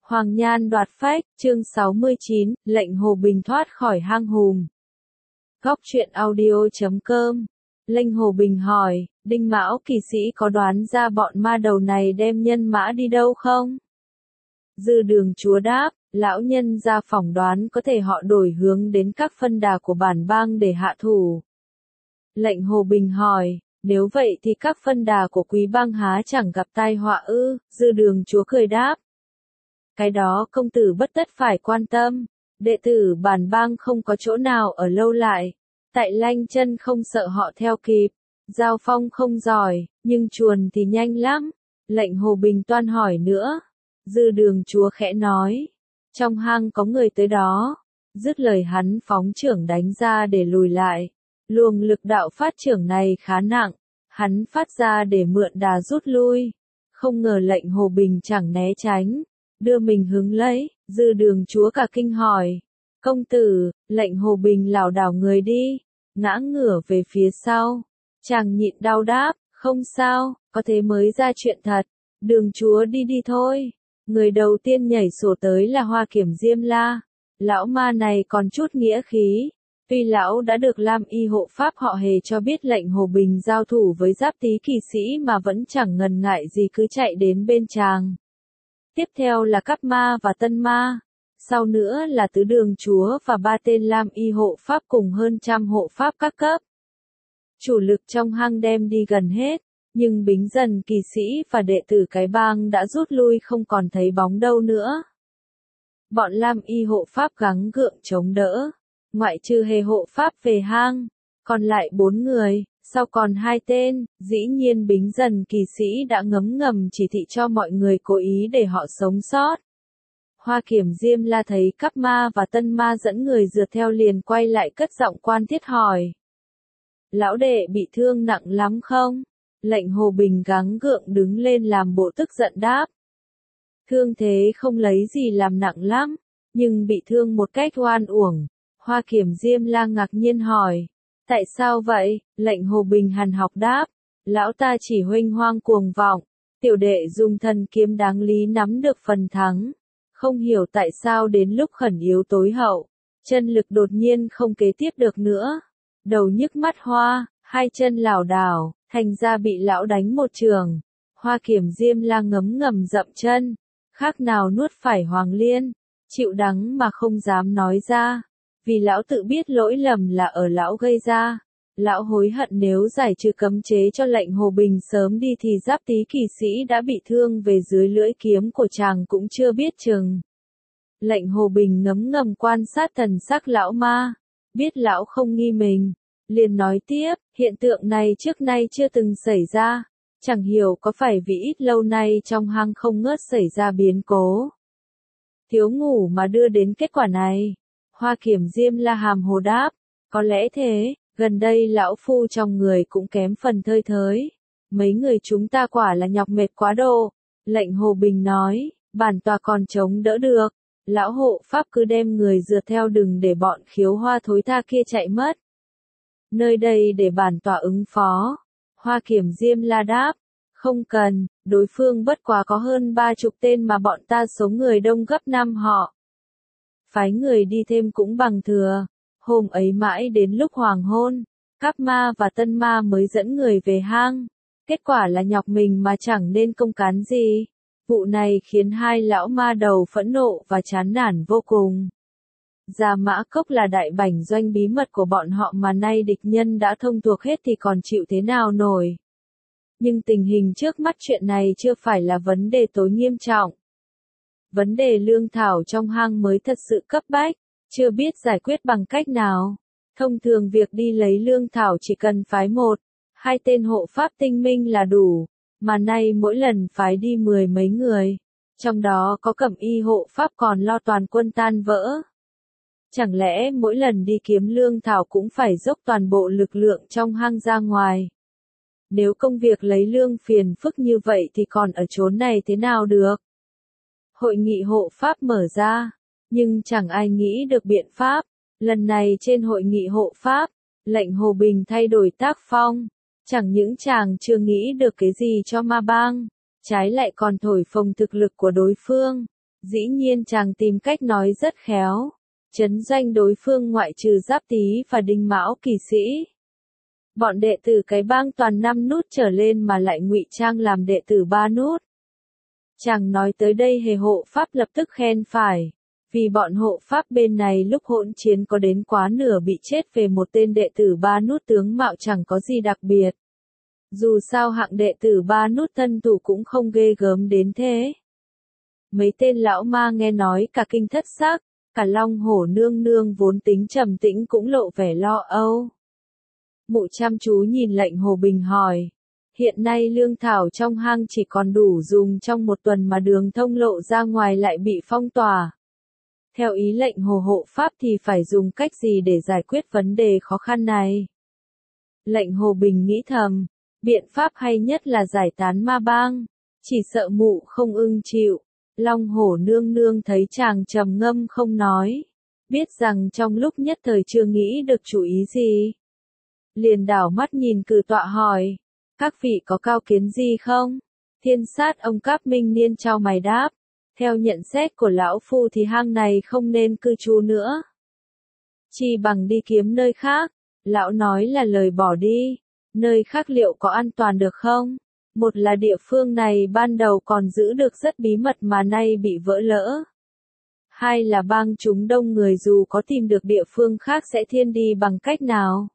Hoàng Nhan đoạt phách, chương 69, lệnh Hồ Bình thoát khỏi hang hùm. Góc truyện audio.com. Lệnh Hồ Bình hỏi, Đinh Mão kỳ sĩ có đoán ra bọn ma đầu này đem nhân mã đi đâu không? Dư Đường Chúa đáp, lão nhân ra phỏng đoán có thể họ đổi hướng đến các phân đà của bản bang để hạ thủ. Lệnh Hồ Bình hỏi, nếu vậy thì các phân đà của quý bang há chẳng gặp tai họa ư? Dư Đường Chúa cười đáp. Cái đó công tử bất tất phải quan tâm, đệ tử bản bang không có chỗ nào ở lâu lại. Tại Lanh Chân không sợ họ theo kịp, Giao Phong không giỏi, nhưng chuồn thì nhanh lắm. Lệnh Hồ Bình toan hỏi nữa. Dư Đường Chúa khẽ nói, trong hang có người tới đó. Dứt lời hắn phóng chưởng đánh ra để lùi lại. Luồng lực đạo phát chưởng này khá nặng, hắn phát ra để mượn đà rút lui. Không ngờ lệnh Hồ Bình chẳng né tránh, đưa mình hứng lấy. Dư Đường Chúa cả kinh hỏi, công tử. Lệnh Hồ Bình lảo đảo người đi, ngã ngửa về phía sau. Chàng nhịn đau đáp, không sao, có thế mới ra chuyện thật. Đường Chúa đi đi thôi. Người đầu tiên nhảy sổ tới là Hoa Kiểm Diêm La. Lão ma này còn chút nghĩa khí. Tuy lão đã được Lam Y hộ pháp họ Hề cho biết lệnh Hồ Bình giao thủ với Giáp Tý kỳ sĩ mà vẫn chẳng ngần ngại gì cứ chạy đến bên chàng. Tiếp theo là Cáp Ma và Tân Ma. Sau nữa là Tứ Đường Chúa và 3 tên Lam Y hộ pháp cùng hơn trăm hộ pháp các cấp. Chủ lực trong hang đem đi gần hết, nhưng Bính Dần kỳ sĩ và đệ tử cái bang đã rút lui không còn thấy bóng đâu nữa. Bọn Lam Y hộ pháp gắng gượng chống đỡ, ngoại trừ Hề hộ pháp về hang, còn lại 4 người, sau còn 2 tên. Dĩ nhiên Bính Dần kỳ sĩ đã ngấm ngầm chỉ thị cho mọi người cố ý để họ sống sót. Hoa Kiểm Diêm La thấy Cáp Ma và Tân Ma dẫn người rượt theo liền quay lại cất giọng quan thiết hỏi. Lão đệ bị thương nặng lắm không? Lệnh Hồ Bình gắng gượng đứng lên làm bộ tức giận đáp. Thương thế không lấy gì làm nặng lắm, nhưng bị thương một cách oan uổng. Hoa Kiểm Diêm La ngạc nhiên hỏi. Tại sao vậy? Lệnh Hồ Bình hằn học đáp. Lão ta chỉ huênh hoang cuồng vọng. Tiểu đệ dùng thần kiếm đáng lý nắm được phần thắng. Không hiểu tại sao đến lúc khẩn yếu tối hậu, chân lực đột nhiên không kế tiếp được nữa. Đầu nhức mắt hoa, hai chân lảo đảo, thành ra bị lão đánh một trường. Hoa Kiểm Diêm La ngấm ngầm dậm chân, khác nào nuốt phải hoàng liên, chịu đắng mà không dám nói ra. Vì lão tự biết lỗi lầm là ở lão gây ra. Lão hối hận nếu giải trừ cấm chế cho lệnh Hồ Bình sớm đi thì Giáp Tý kỳ sĩ đã bị thương về dưới lưỡi kiếm của chàng cũng chưa biết chừng. Lệnh Hồ Bình ngấm ngầm quan sát thần sắc lão ma, biết lão không nghi mình, liền nói tiếp, hiện tượng này trước nay chưa từng xảy ra, chẳng hiểu có phải vì ít lâu nay trong hang không ngớt xảy ra biến cố. Thiếu ngủ mà đưa đến kết quả này. Hoa Kiểm Diêm La hàm hồ đáp, có lẽ thế. Gần đây lão phu trong người cũng kém phần thơi thới. Mấy người chúng ta quả là nhọc mệt quá độ. Lệnh Hồ Bình nói, bản tòa còn chống đỡ được. Lão hộ pháp cứ đem người rượt theo đừng để bọn khiếu hoa thối tha kia chạy mất. Nơi đây để bản tòa ứng phó. Hoa Kiểm Diêm La đáp, không cần, đối phương bất quá có hơn 30 tên mà bọn ta số người đông gấp 5 họ. Phái người đi thêm cũng bằng thừa. Hôm ấy mãi đến lúc hoàng hôn, Cáp Ma và Tân Ma mới dẫn người về hang. Kết quả là nhọc mình mà chẳng nên công cán gì. Vụ này khiến hai lão ma đầu phẫn nộ và chán nản vô cùng. Gia Mã Cốc là đại bảnh doanh bí mật của bọn họ mà nay địch nhân đã thông thuộc hết thì còn chịu thế nào nổi. Nhưng tình hình trước mắt chuyện này chưa phải là vấn đề tối nghiêm trọng. Vấn đề lương thảo trong hang mới thật sự cấp bách. Chưa biết giải quyết bằng cách nào. Thông thường việc đi lấy lương thảo chỉ cần phái 1-2 tên hộ pháp tinh minh là đủ, mà nay mỗi lần phái đi 10 mấy người, trong đó có Cẩm Y hộ pháp còn lo toàn quân tan vỡ. Chẳng lẽ mỗi lần đi kiếm lương thảo cũng phải dốc toàn bộ lực lượng trong hang ra ngoài? Nếu công việc lấy lương phiền phức như vậy thì còn ở chốn này thế nào được? Hội nghị hộ pháp mở ra. Nhưng chẳng ai nghĩ được biện pháp. Lần này trên hội nghị hộ pháp, lệnh Hồ Bình thay đổi tác phong. Chẳng những chàng chưa nghĩ được cái gì cho ma bang, trái lại còn thổi phồng thực lực của đối phương. Dĩ nhiên chàng tìm cách nói rất khéo, trấn doanh đối phương ngoại trừ Giáp Tý và Đinh Mão kỵ sĩ. Bọn đệ tử cái bang toàn 5 nút trở lên mà lại ngụy trang làm đệ tử 3 nút. Chàng nói tới đây Hề hộ pháp lập tức khen phải, vì bọn hộ pháp bên này lúc hỗn chiến có đến quá nửa bị chết về một tên đệ tử 3 nút tướng mạo chẳng có gì đặc biệt. Dù sao hạng đệ tử 3 nút tân thủ cũng không ghê gớm đến thế. Mấy tên lão ma nghe nói cả kinh thất xác, cả Long Hổ nương nương vốn tính trầm tĩnh cũng lộ vẻ lo âu. Mụ chăm chú nhìn lệnh Hồ Bình hỏi, hiện nay lương thảo trong hang chỉ còn đủ dùng trong một tuần mà đường thông lộ ra ngoài lại bị phong tỏa. Theo ý lệnh Hồ hộ pháp thì phải dùng cách gì để giải quyết vấn đề khó khăn này? Lệnh Hồ Bình nghĩ thầm, biện pháp hay nhất là giải tán ma bang, chỉ sợ mụ không ưng chịu. Long Hổ nương nương thấy chàng trầm ngâm không nói, biết rằng trong lúc nhất thời chưa nghĩ được chủ ý gì. Liền đảo mắt nhìn cử tọa hỏi, các vị có cao kiến gì không? Thiên sát ông Cáp Minh Niên chau mày đáp, theo nhận xét của lão phu thì hang này không nên cư trú nữa. Chi bằng đi kiếm nơi khác, lão nói là lời bỏ đi, nơi khác liệu có an toàn được không? Một là địa phương này ban đầu còn giữ được rất bí mật mà nay bị vỡ lỡ. Hai là bang chúng đông người dù có tìm được địa phương khác sẽ thiên đi bằng cách nào.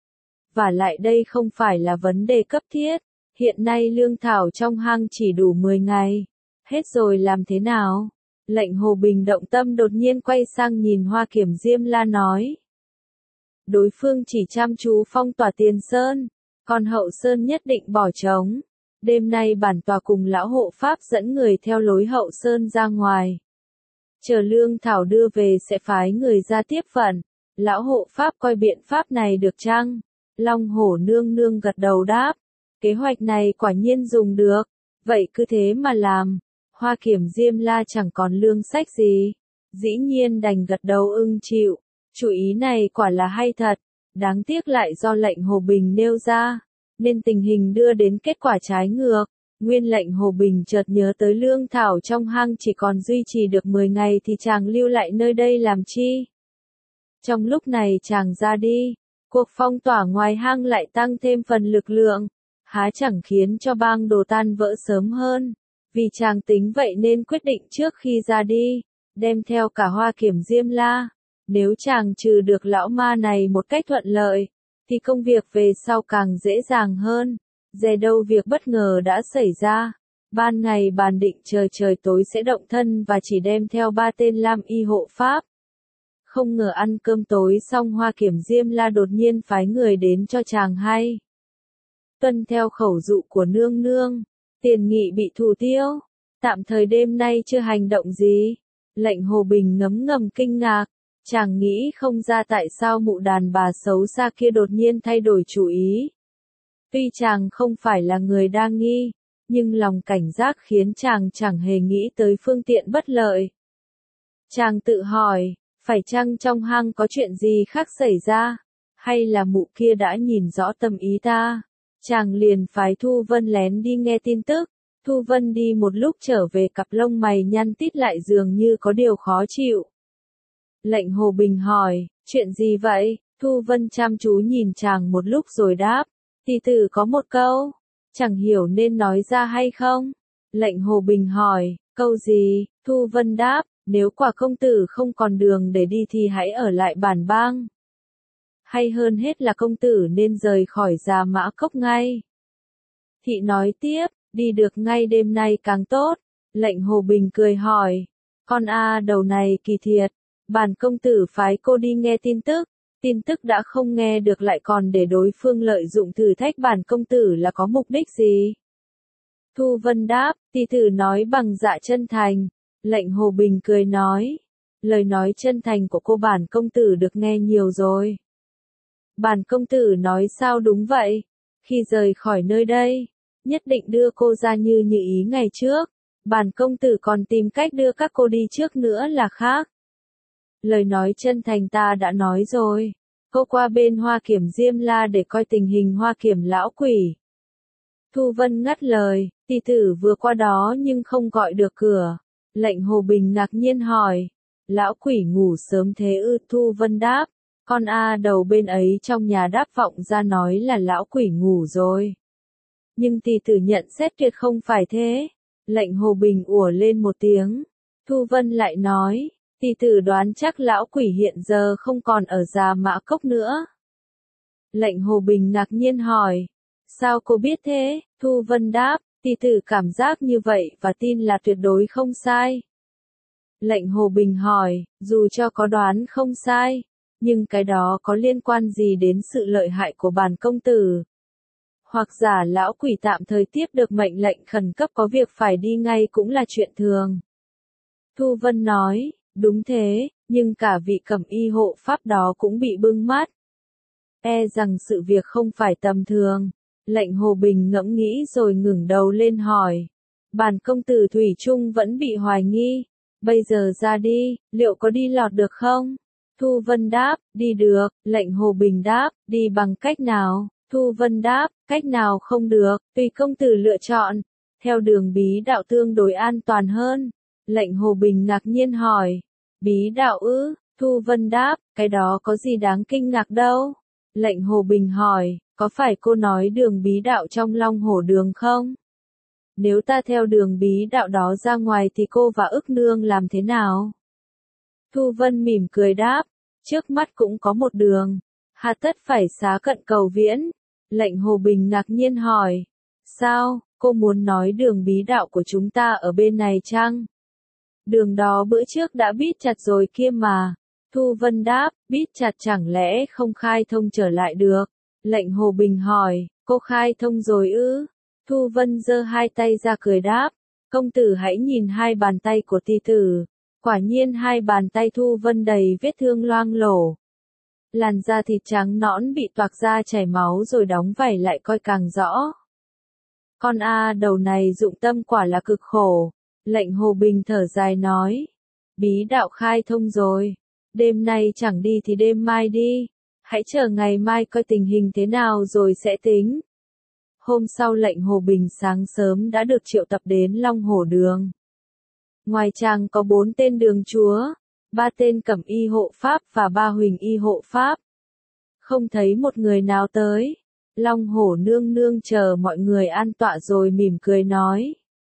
Và lại đây không phải là vấn đề cấp thiết, hiện nay lương thảo trong hang chỉ đủ 10 ngày. Hết rồi làm thế nào? Lệnh Hồ Bình động tâm đột nhiên quay sang nhìn Hoa Kiểm Diêm La nói. Đối phương chỉ chăm chú phong tỏa Tiền Sơn, còn Hậu Sơn nhất định bỏ trống. Đêm nay bản tòa cùng lão hộ pháp dẫn người theo lối Hậu Sơn ra ngoài. Chờ lương thảo đưa về sẽ phái người ra tiếp vận. Lão hộ pháp coi biện pháp này được chăng? Long Hổ nương nương gật đầu đáp. Kế hoạch này quả nhiên dùng được. Vậy cứ thế mà làm. Hoa Kiểm Diêm La chẳng còn lương sách gì. Dĩ nhiên đành gật đầu ưng chịu. Chủ ý này quả là hay thật. Đáng tiếc lại do lệnh Hồ Bình nêu ra, nên tình hình đưa đến kết quả trái ngược. Nguyên lệnh Hồ Bình chợt nhớ tới lương thảo trong hang chỉ còn duy trì được 10 ngày thì chàng lưu lại nơi đây làm chi? Trong lúc này chàng ra đi, cuộc phong tỏa ngoài hang lại tăng thêm phần lực lượng, há chẳng khiến cho bang đồ tan vỡ sớm hơn. Vì chàng tính vậy nên quyết định trước khi ra đi, đem theo cả Hoa Kiểm Diêm La. Nếu chàng trừ được lão ma này một cách thuận lợi, thì công việc về sau càng dễ dàng hơn. Dè đâu việc bất ngờ đã xảy ra. Ban ngày bàn định trời trời tối sẽ động thân và chỉ đem theo 3 tên Lam Y hộ pháp. Không ngờ ăn cơm tối xong Hoa Kiểm Diêm La đột nhiên phái người đến cho chàng hay. Tuân theo khẩu dụ của nương nương, Tiền Nghị bị thủ tiêu, tạm thời đêm nay chưa hành động gì. Lệnh Hồ Bình ngấm ngầm kinh ngạc, chàng nghĩ không ra tại sao mụ đàn bà xấu xa kia đột nhiên thay đổi chủ ý. Tuy chàng không phải là người đa nghi, nhưng lòng cảnh giác khiến chàng chẳng hề nghĩ tới phương tiện bất lợi. Chàng tự hỏi, phải chăng trong hang có chuyện gì khác xảy ra, hay là mụ kia đã nhìn rõ tâm ý ta? Chàng liền phái Thu Vân lén đi nghe tin tức. Thu Vân đi một lúc trở về cặp lông mày nhăn tít lại dường như có điều khó chịu. Lệnh Hồ Bình hỏi, chuyện gì vậy? Thu Vân chăm chú nhìn chàng một lúc rồi đáp, tỷ tử có một câu, chẳng hiểu nên nói ra hay không? Lệnh Hồ Bình hỏi, câu gì? Thu Vân đáp, nếu quả công tử không còn đường để đi thì hãy ở lại bản bang. Hay hơn hết là công tử nên rời khỏi Già Mã Cốc ngay. Thị nói tiếp, đi được ngay đêm nay càng tốt. Lệnh Hồ Bình cười hỏi, con đầu này kỳ thiệt, bản công tử phái cô đi nghe tin tức đã không nghe được lại còn để đối phương lợi dụng thử thách bản công tử là có mục đích gì? Thu Vân đáp, tỷ tử nói bằng dạ chân thành. Lệnh Hồ Bình cười nói, lời nói chân thành của cô bản công tử được nghe nhiều rồi. Bản công tử nói sao đúng vậy? Khi rời khỏi nơi đây, nhất định đưa cô ra như ý ngày trước. Bản công tử còn tìm cách đưa các cô đi trước nữa là khác. Lời nói chân thành ta đã nói rồi. Cô qua bên Hoa Kiểm Diêm La để coi tình hình Hoa Kiểm lão quỷ. Thu Vân ngắt lời, tỷ tử vừa qua đó nhưng không gọi được cửa. Lệnh Hồ Bình ngạc nhiên hỏi. Lão quỷ ngủ sớm thế ư? Thu Vân đáp. Con A đầu bên ấy trong nhà đáp vọng ra nói là lão quỷ ngủ rồi. Nhưng tỷ tử nhận xét tuyệt không phải thế. Lệnh Hồ Bình ủa lên một tiếng. Thu Vân lại nói. Tỷ tử đoán chắc lão quỷ hiện giờ không còn ở Già Mã Cốc nữa. Lệnh Hồ Bình ngạc nhiên hỏi. Sao cô biết thế? Thu Vân đáp. Tỷ tử cảm giác như vậy và tin là tuyệt đối không sai. Lệnh Hồ Bình hỏi. Dù cho có đoán không sai, nhưng cái đó có liên quan gì đến sự lợi hại của bản công tử? Hoặc giả lão quỷ tạm thời tiếp được mệnh lệnh khẩn cấp có việc phải đi ngay cũng là chuyện thường. Thu Vân nói. Đúng thế, nhưng cả vị cẩm y hộ pháp đó cũng bị bưng mắt. E rằng sự việc không phải tầm thường. Lệnh Hồ Bình ngẫm nghĩ rồi ngẩng đầu lên hỏi. Bản công tử thủy chung vẫn bị hoài nghi. Bây giờ ra đi, liệu có đi lọt được không? Thu Vân đáp, đi được. Lệnh Hồ Bình đáp, đi bằng cách nào? Thu Vân đáp, cách nào không được, tùy công tử lựa chọn. Theo đường bí đạo tương đối an toàn hơn. Lệnh Hồ Bình ngạc nhiên hỏi. Bí đạo ư? Thu Vân đáp, cái đó có gì đáng kinh ngạc đâu. Lệnh Hồ Bình hỏi, có phải cô nói đường bí đạo trong Long Hổ Đường không? Nếu ta theo đường bí đạo đó ra ngoài thì cô và ức nương làm thế nào? Thu Vân mỉm cười đáp, trước mắt cũng có một đường. Hà tất phải xá cận cầu viễn. Lệnh Hồ Bình ngạc nhiên hỏi, sao, cô muốn nói đường bí đạo của chúng ta ở bên này chăng? Đường đó bữa trước đã bít chặt rồi kia mà. Thu Vân đáp, bít chặt chẳng lẽ không khai thông trở lại được? Lệnh Hồ Bình hỏi, cô khai thông rồi ư? Thu Vân giơ hai tay ra cười đáp, công tử hãy nhìn hai bàn tay của tỷ tử. Quả nhiên hai bàn tay Thu Vân đầy vết thương loang lổ. Làn da thịt trắng nõn bị toạc ra chảy máu rồi đóng vảy lại coi càng rõ. Con A đầu này dụng tâm quả là cực khổ. Lệnh Hồ Bình thở dài nói. Bí đạo khai thông rồi. Đêm nay chẳng đi thì đêm mai đi. Hãy chờ ngày mai coi tình hình thế nào rồi sẽ tính. Hôm sau lệnh Hồ Bình sáng sớm đã được triệu tập đến Long Hổ Đường. Ngoài chàng có 4 tên đường chúa, 3 tên cẩm y hộ pháp và 3 huỳnh y hộ pháp. Không thấy một người nào tới. Long Hổ nương nương chờ mọi người an tọa rồi mỉm cười nói.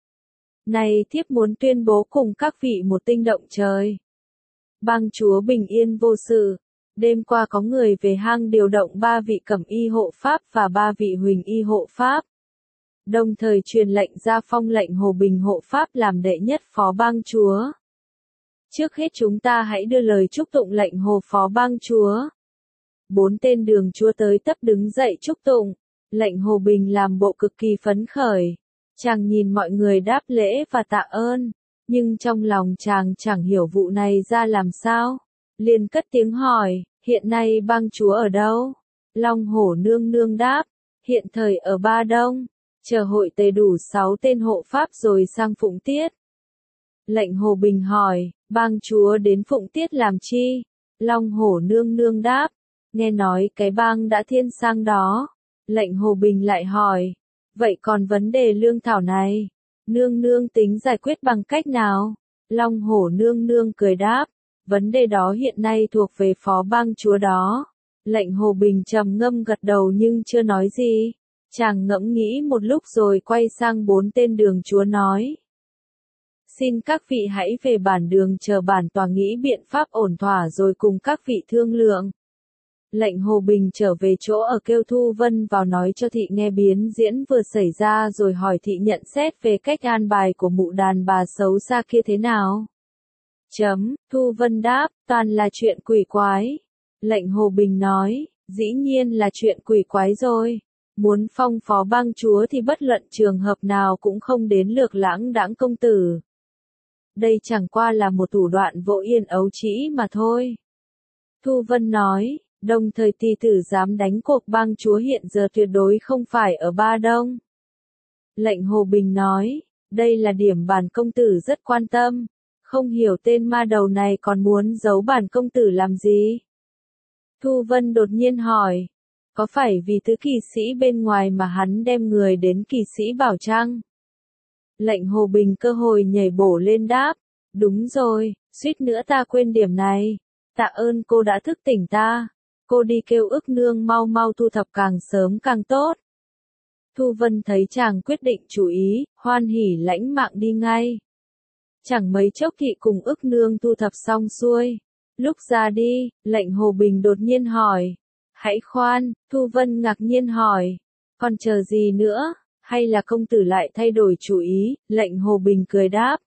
Này thiếp muốn tuyên bố cùng các vị một tinh động trời. Bang chúa bình yên vô sự. Đêm qua có người về hang điều động 3 vị cẩm y hộ pháp và 3 vị huỳnh y hộ pháp. Đồng thời truyền lệnh ra phong lệnh Hồ Bình hộ pháp làm đệ nhất phó bang chúa. Trước hết chúng ta hãy đưa lời chúc tụng lệnh Hồ phó bang chúa. 4 tên đường chúa tới tấp đứng dậy chúc tụng. Lệnh Hồ Bình làm bộ cực kỳ phấn khởi. Chàng nhìn mọi người đáp lễ và tạ ơn. Nhưng trong lòng chàng chẳng hiểu vụ này ra làm sao. Liền cất tiếng hỏi, hiện nay bang chúa ở đâu? Long Hổ nương nương đáp, hiện thời ở Ba Đông. Chờ hội tề đủ 6 tên hộ pháp rồi sang Phụng Tiết. Lệnh Hồ Bình hỏi, bang chúa đến Phụng Tiết làm chi? Long Hổ nương nương đáp, nghe nói cái bang đã thiên sang đó. Lệnh Hồ Bình lại hỏi, vậy còn vấn đề lương thảo này, nương nương tính giải quyết bằng cách nào? Long Hổ nương nương cười đáp, vấn đề đó hiện nay thuộc về phó bang chúa đó. Lệnh Hồ Bình trầm ngâm gật đầu nhưng chưa nói gì. Chàng ngẫm nghĩ một lúc rồi quay sang 4 tên đường chúa nói. Xin các vị hãy về bản đường chờ bản tòa nghĩ biện pháp ổn thỏa rồi cùng các vị thương lượng. Lệnh Hồ Bình trở về chỗ ở kêu Thu Vân vào nói cho thị nghe biến diễn vừa xảy ra rồi hỏi thị nhận xét về cách an bài của mụ đàn bà xấu xa kia thế nào. Thu Vân đáp, toàn là chuyện quỷ quái. Lệnh Hồ Bình nói, dĩ nhiên là chuyện quỷ quái rồi. Muốn phong phó bang chúa thì bất luận trường hợp nào cũng không đến lược lãng đãng công tử. Đây chẳng qua là một thủ đoạn vô yên ấu trĩ mà thôi. Thu Vân nói, đồng thời tỷ tử dám đánh cuộc bang chúa hiện giờ tuyệt đối không phải ở Ba Đông. Lệnh Hồ Bình nói, đây là điểm bản công tử rất quan tâm. Không hiểu tên ma đầu này còn muốn giấu bản công tử làm gì? Thu Vân đột nhiên hỏi, có phải vì thứ kỳ sĩ bên ngoài mà hắn đem người đến kỳ sĩ bảo chăng? Lệnh Hồ Bình cơ hội nhảy bổ lên đáp, Đúng rồi, suýt nữa ta quên điểm này. Tạ ơn cô đã thức tỉnh ta. Cô đi kêu ức nương mau mau thu thập càng sớm càng tốt. Thu Vân thấy chàng quyết định chú ý, hoan hỉ lãnh mạng đi ngay. Chẳng mấy chốc thị cùng ức nương thu thập xong xuôi. Lúc ra đi, lệnh Hồ Bình đột nhiên hỏi. Hãy khoan, Thu Vân ngạc nhiên hỏi. Còn chờ gì nữa, hay là công tử lại thay đổi chủ ý, lệnh Hồ Bình cười đáp.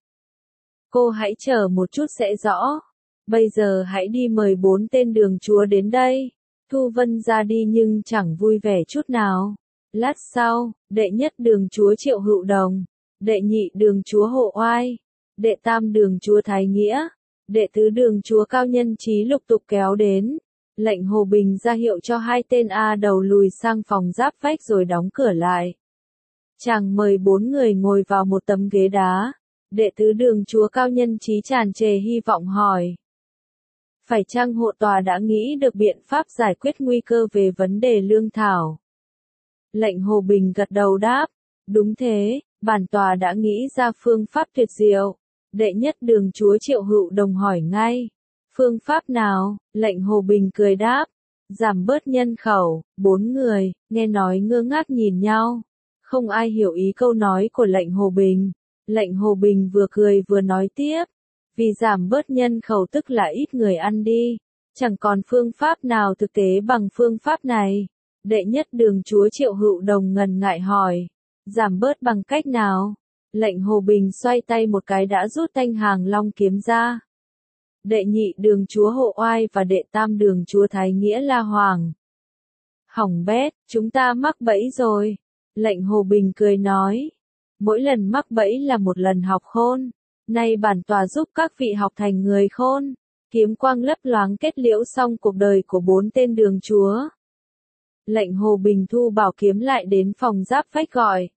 Cô hãy chờ một chút sẽ rõ. Bây giờ hãy đi mời 4 tên đường chúa đến đây. Thu Vân ra đi nhưng chẳng vui vẻ chút nào. Lát sau, đệ nhất đường chúa Triệu Hữu Đồng, đệ nhị đường chúa Hộ Oai, đệ tam đường chúa Thái Nghĩa, đệ tứ đường chúa Cao Nhân Chí lục tục kéo đến. Lệnh Hồ Bình ra hiệu cho 2 tên A đầu lùi sang phòng giáp vách rồi đóng cửa lại. Chàng mời 4 người ngồi vào một tấm ghế đá. Đệ tứ đường chúa Cao Nhân Chí tràn trề hy vọng hỏi. Phải chăng hộ tòa đã nghĩ được biện pháp giải quyết nguy cơ về vấn đề lương thảo? Lệnh Hồ Bình gật đầu đáp. Đúng thế, bản tòa đã nghĩ ra phương pháp tuyệt diệu. Đệ nhất đường chúa Triệu Hữu Đồng hỏi ngay. Phương pháp nào? Lệnh Hồ Bình cười đáp. Giảm bớt nhân khẩu. 4 người, nghe nói ngơ ngác nhìn nhau. Không ai hiểu ý câu nói của lệnh Hồ Bình. Lệnh Hồ Bình vừa cười vừa nói tiếp. Vì giảm bớt nhân khẩu tức là ít người ăn đi. Chẳng còn phương pháp nào thực tế bằng phương pháp này. Đệ nhất đường chúa Triệu Hữu Đồng ngần ngại hỏi. Giảm bớt bằng cách nào? Lệnh Hồ Bình xoay tay một cái đã rút thanh hàng long kiếm ra. Đệ nhị đường chúa Hộ Oai và đệ tam đường chúa Thái Nghĩa la hoàng. Hỏng bét, chúng ta mắc bẫy rồi. Lệnh Hồ Bình cười nói. Mỗi lần mắc bẫy là một lần học khôn. Nay bản tòa giúp các vị học thành người khôn. Kiếm quang lấp loáng kết liễu xong cuộc đời của 4 tên đường chúa. Lệnh Hồ Bình thu bảo kiếm lại đến phòng giáp vách gọi.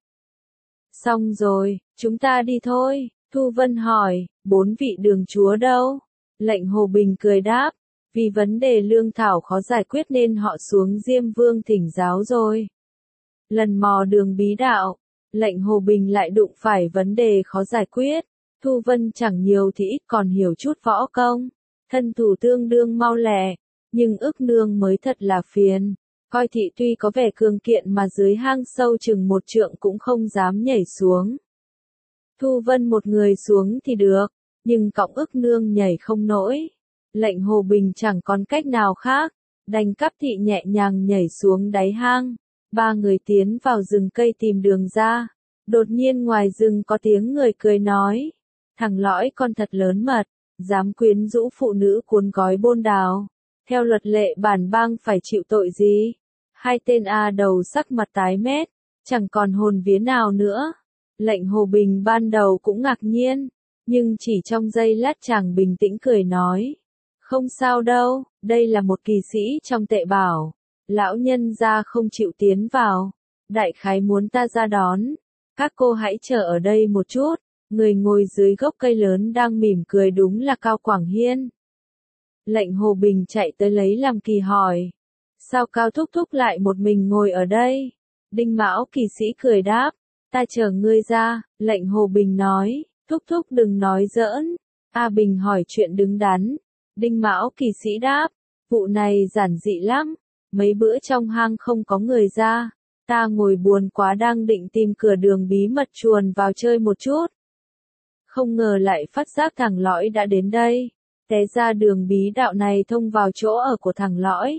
Xong rồi, chúng ta đi thôi. Thu Vân hỏi, 4 vị đường chúa đâu? Lệnh Hồ Bình cười đáp, vì vấn đề lương thảo khó giải quyết nên họ xuống Diêm Vương thỉnh giáo rồi. Lần mò đường bí đạo, lệnh Hồ Bình lại đụng phải vấn đề khó giải quyết. Thu Vân chẳng nhiều thì ít còn hiểu chút võ công. Thân thủ tương đương mau lẹ, nhưng ức nương mới thật là phiền. Coi thị tuy có vẻ cường kiện mà dưới hang sâu chừng 1 trượng cũng không dám nhảy xuống. Thu Vân một người xuống thì được, nhưng cõng ức nương nhảy không nổi. Lệnh Hồ Bình chẳng còn cách nào khác, đành cắp thị nhẹ nhàng nhảy xuống đáy hang. 3 người tiến vào rừng cây tìm đường ra. Đột nhiên ngoài rừng có tiếng người cười nói. Thằng lõi con thật lớn mật, dám quyến rũ phụ nữ cuốn gói bôn đào. Theo luật lệ bản bang phải chịu tội gì? 2 tên A đầu sắc mặt tái mét, chẳng còn hồn vía nào nữa. Lệnh Hồ Bình ban đầu cũng ngạc nhiên, nhưng chỉ trong giây lát chàng bình tĩnh cười nói. Không sao đâu, đây là một kỳ sĩ trong tệ bảo. Lão nhân gia không chịu tiến vào. Đại khái muốn ta ra đón. Các cô hãy chờ ở đây một chút. Người ngồi dưới gốc cây lớn đang mỉm cười đúng là Cao Quảng Hiên. Lệnh Hồ Bình chạy tới lấy làm kỳ hỏi. Sao Cao Thúc Thúc lại một mình ngồi ở đây? Đinh Mão kỳ sĩ cười đáp. Ta chờ ngươi ra, lệnh Hồ Bình nói. Thúc Thúc đừng nói giỡn. A Bình hỏi chuyện đứng đắn. Đinh Mão kỳ sĩ đáp. Vụ này giản dị lắm. Mấy bữa trong hang không có người ra. Ta ngồi buồn quá đang định tìm cửa đường bí mật chuồn vào chơi một chút. Không ngờ lại phát giác thằng lõi đã đến đây. Té ra đường bí đạo này thông vào chỗ ở của thằng lõi.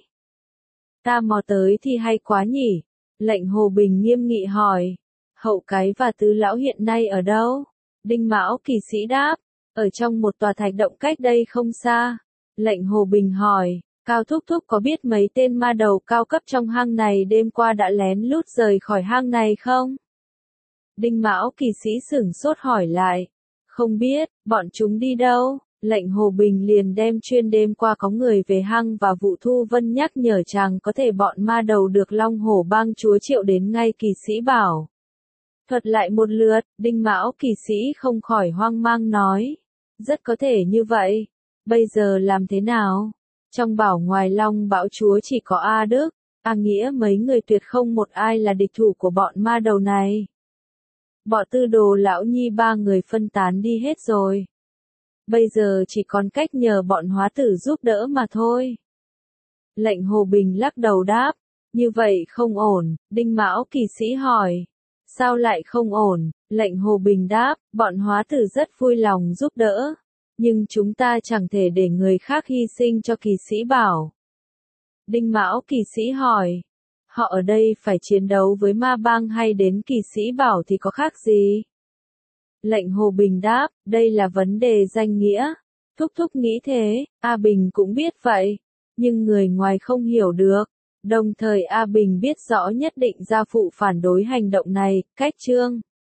Ta mò tới thì hay quá nhỉ? Lệnh Hồ Bình nghiêm nghị hỏi. Hậu cái và Tứ lão hiện nay ở đâu? Đinh Mão kỳ sĩ đáp. Ở trong một tòa thạch động cách đây không xa. Lệnh Hồ Bình hỏi. Cao Thúc Thúc có biết mấy tên ma đầu cao cấp trong hang này đêm qua đã lén lút rời khỏi hang này không? Đinh Mão kỳ sĩ sửng sốt hỏi lại. Không biết, bọn chúng đi đâu? Lệnh Hồ Bình liền đem chuyên đêm qua có người về hang và vụ Thu Vân nhắc nhở chàng có thể bọn ma đầu được Long Hổ bang chúa Triệu đến ngay kỳ sĩ bảo. Thuật lại một lượt, Đinh Mão kỳ sĩ không khỏi hoang mang nói. Rất có thể như vậy. Bây giờ làm thế nào? Trong bảo ngoài Long Bão chúa chỉ có A Đức, A Nghĩa mấy người tuyệt không một ai là địch thủ của bọn ma đầu này. Bọn Tư Đồ Lão Nhi 3 người phân tán đi hết rồi. Bây giờ chỉ còn cách nhờ bọn hóa tử giúp đỡ mà thôi. Lệnh Hồ Bình lắc đầu đáp, như vậy không ổn, Đinh Mão Kỵ Sĩ hỏi. Sao lại không ổn? Lệnh Hồ Bình đáp, bọn hóa tử rất vui lòng giúp đỡ. Nhưng chúng ta chẳng thể để người khác hy sinh cho Kỵ Sĩ Bảo. Đinh Mão Kỵ Sĩ hỏi, họ ở đây phải chiến đấu với ma bang hay đến Kỵ Sĩ Bảo thì có khác gì? Lệnh Hồ Bình đáp, đây là vấn đề danh nghĩa. Thúc thúc nghĩ thế, A Bình cũng biết vậy. Nhưng người ngoài không hiểu được. Đồng thời A Bình biết rõ nhất định gia phụ phản đối hành động này, cách chương.